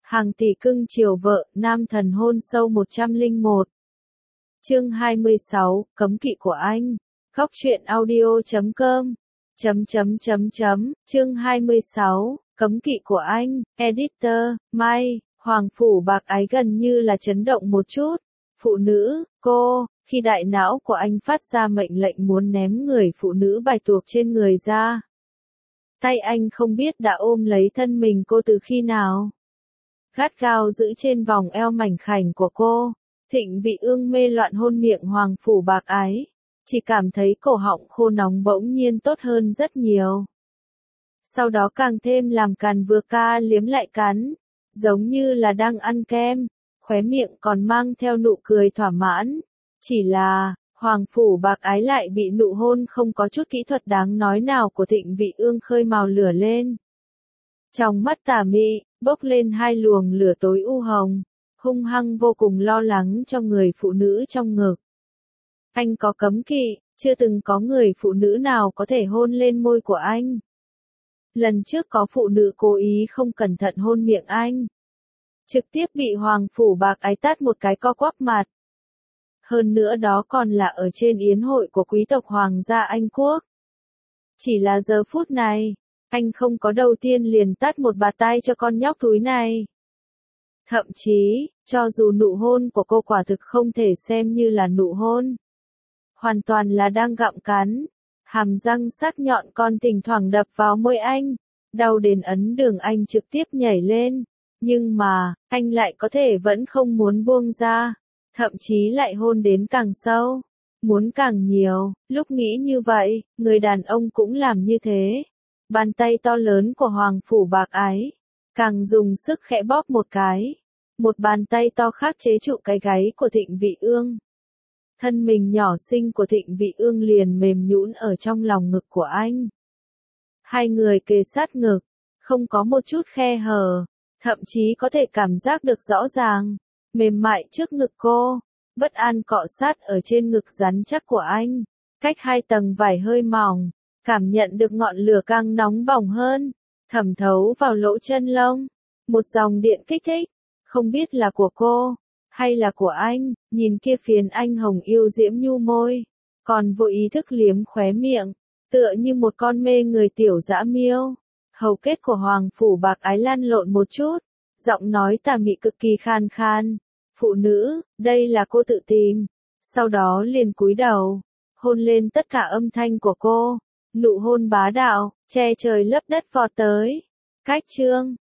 Hàng tỷ cưng chiều vợ, nam thần hôn sâu 101. Chương 26, cấm kỵ của anh. Khóc chuyện audio.com. Chương 26, cấm kỵ của anh. Editor, Mai, Hoàng Phủ Bạc Ái gần như là chấn động một chút. Phụ nữ, cô, khi đại não của anh phát ra mệnh lệnh muốn ném người phụ nữ bài tuộc trên người ra. Tay anh không biết đã ôm lấy thân mình cô từ khi nào. Gắt gao giữ trên vòng eo mảnh khảnh của cô. Thịnh Vị Ương mê loạn hôn miệng Hoàng Phủ Bạc Ái. Chỉ cảm thấy cổ họng khô nóng bỗng nhiên tốt hơn rất nhiều. Sau đó càng thêm làm càn vừa ca liếm lại cắn. Giống như là đang ăn kem. Khóe miệng còn mang theo nụ cười thỏa mãn. Chỉ là, Hoàng Phủ Bạc Ái lại bị nụ hôn không có chút kỹ thuật đáng nói nào của Thịnh Vị Ương khơi mào lửa lên. Trong mắt tà mị, bốc lên hai luồng lửa tối u hồng, hung hăng vô cùng lo lắng cho người phụ nữ trong ngực. Anh có cấm kỵ, chưa từng có người phụ nữ nào có thể hôn lên môi của anh. Lần trước có phụ nữ cố ý không cẩn thận hôn miệng anh. Trực tiếp bị Hoàng Phủ Bạc Ái tát một cái co quắp mặt. Hơn nữa đó còn là ở trên yến hội của quý tộc Hoàng gia Anh Quốc. Chỉ là giờ phút này, anh không có đầu tiên liền tát một bạt tai cho con nhóc thúi này. Thậm chí, cho dù nụ hôn của cô quả thực không thể xem như là nụ hôn. Hoàn toàn là đang gặm cắn. Hàm răng sắc nhọn còn thỉnh thoảng đập vào môi anh. Đau đến ấn đường anh trực tiếp nhảy lên. Nhưng mà, anh lại có thể vẫn không muốn buông ra. Thậm chí lại hôn đến càng sâu. Muốn càng nhiều. Lúc nghĩ như vậy, người đàn ông cũng làm như thế. Bàn tay to lớn của Hoàng Phủ Bạc Ái. Càng dùng sức khẽ bóp một cái. Một bàn tay to khác chế trụ cái gáy của Thịnh Vị Ương. Thân mình nhỏ xinh của Thịnh Vị Ương liền mềm nhũn ở trong lòng ngực của anh. Hai người kề sát ngực. Không có một chút khe hở. Thậm chí có thể cảm giác được rõ ràng. Mềm mại trước ngực cô. Bất an cọ sát ở trên ngực rắn chắc của anh. Cách hai tầng vải hơi mỏng. Cảm nhận được ngọn lửa càng nóng bỏng hơn. Thẩm thấu vào lỗ chân lông. Một dòng điện kích thích. Không biết là của cô. Hay là của anh. Nhìn kia phiến anh hồng yêu diễm nhu môi. Còn vô ý thức liếm khóe miệng. Tựa như một con mê người tiểu dã miêu. Hầu kết của Hoàng Phủ Bạc Ái lăn lộn một chút. Giọng nói tà mị cực kỳ khan khan. Phụ nữ, đây là cô tự tìm. Sau đó liền cúi đầu. Hôn lên tất cả âm thanh của cô. Nụ hôn bá đạo, che trời lấp đất vọt tới. Cách chương.